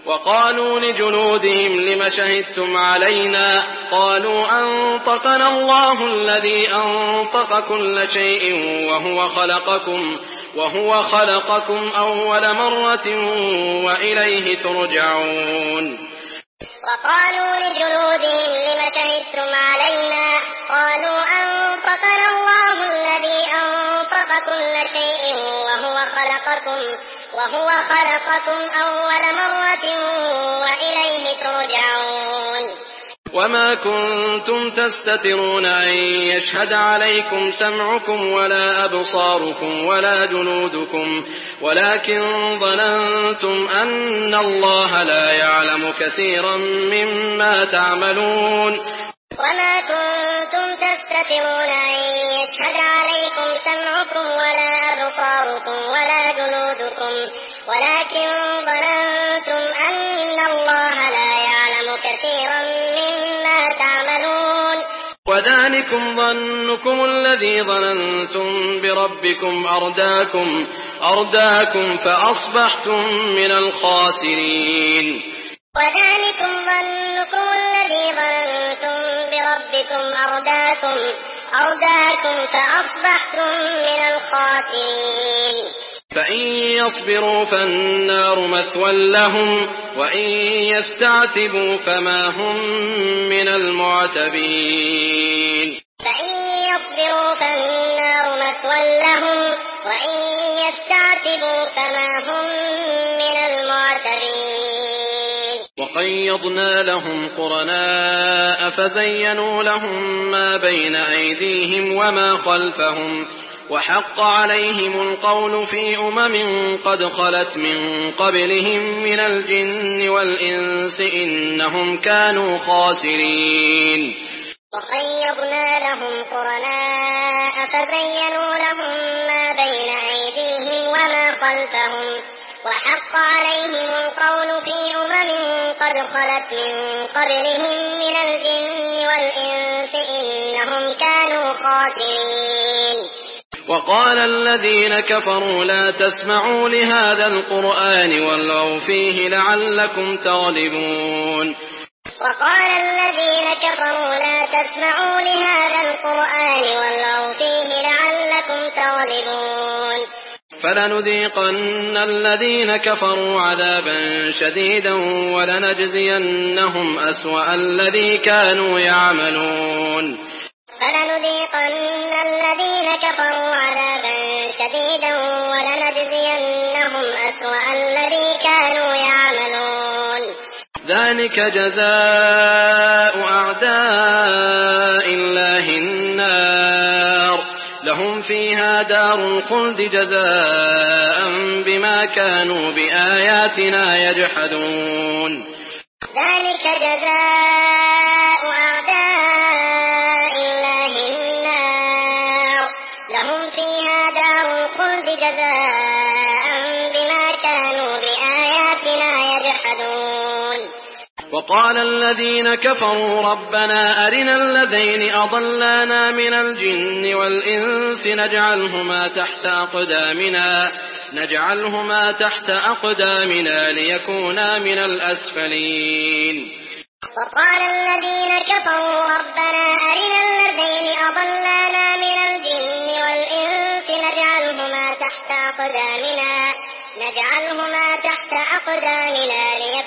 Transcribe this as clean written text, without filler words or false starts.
وقالوا لجلودهم لم شهدتم علينا قالوا أنطقنا الله الذي أنطق كل شيء وهو خلقكم أول مرة وإليه ترجعون. وقالوا لجلودهم لم شهدتم علينا قالوا أنطقنا الله الذي أنطق كل شيء وهو خلقكم أول مرة وإليه ترجعون. وما كنتم تستترون أن يشهد عليكم سمعكم ولا أبصاركم ولا جلودكم ولكن ظننتم أن الله لا يعلم كثيرا مما تعملون. وما كنتم تستترون أن يشهد عليكم سمعكم ولا أبصاركم ولا جلودكم ولكن ظننتم أن الله لا يعلم كثيرا مما تعملون. وذلكم ظنكم الذي ظننتم بربكم أرداكم فأصبحتم من الخاسرين. وذلكم ظنكم الذي ظننتم بربكم أرداكم فأصبحتم من الخاسرين. فإن يصبروا فالنار مثوى لهم وإن يستعتبوا فما هم من المعتبين. فإن يصبروا فالنار مثوى لهم وإن يستعتبوا فما هم من المعتبين. وقيضنا لهم قرناء فزينوا لهم ما بين أيديهم وما خلفهم وحق عليهم القول في قد خلت من قبلهم من الجن والإنس إنهم كانوا خاسرين. وقيضنا لهم قرناء فزينوا لهم ما بين أيديهم وما خلفهم وحق عليهم القول في قد خلت من قبلهم من الجن والإنس إنهم كانوا خاسرين. وقال الذين كفروا لا تسمعوا لهذا القرآن والغوا فيه لعلكم تغلبون. وقال الذين كفروا لا تسمعوا لهذا القرآن والغوا فيه لعلكم تغلبون. فلنذيقن الذين كفروا عذابا شديدا ولنجزينهم أسوأ الذي كانوا يعملون. فلنذيقن الذين كفروا عذابا شديدا ولنجزينهم أسوأ الذي كانوا يعملون. ذلك جزاء أعداء الله النار لهم فيها دار الخلد جزاء بما كانوا بآياتنا يجحدون. ذلك جزاء أعداء الله النار لهم فيها دار الخلد جزاء بما كانوا بآياتنا يجحدون. وقال الذين كفروا ربنا أرنا الذين أضلانا من الجن والإنس نجعلهما تحت أقدامنا ليكونا من الأسفلين. وقال الذين كفروا ربنا أرنا الذين أضلانا من الجن والإنس نجعلهما تحت أقدامنا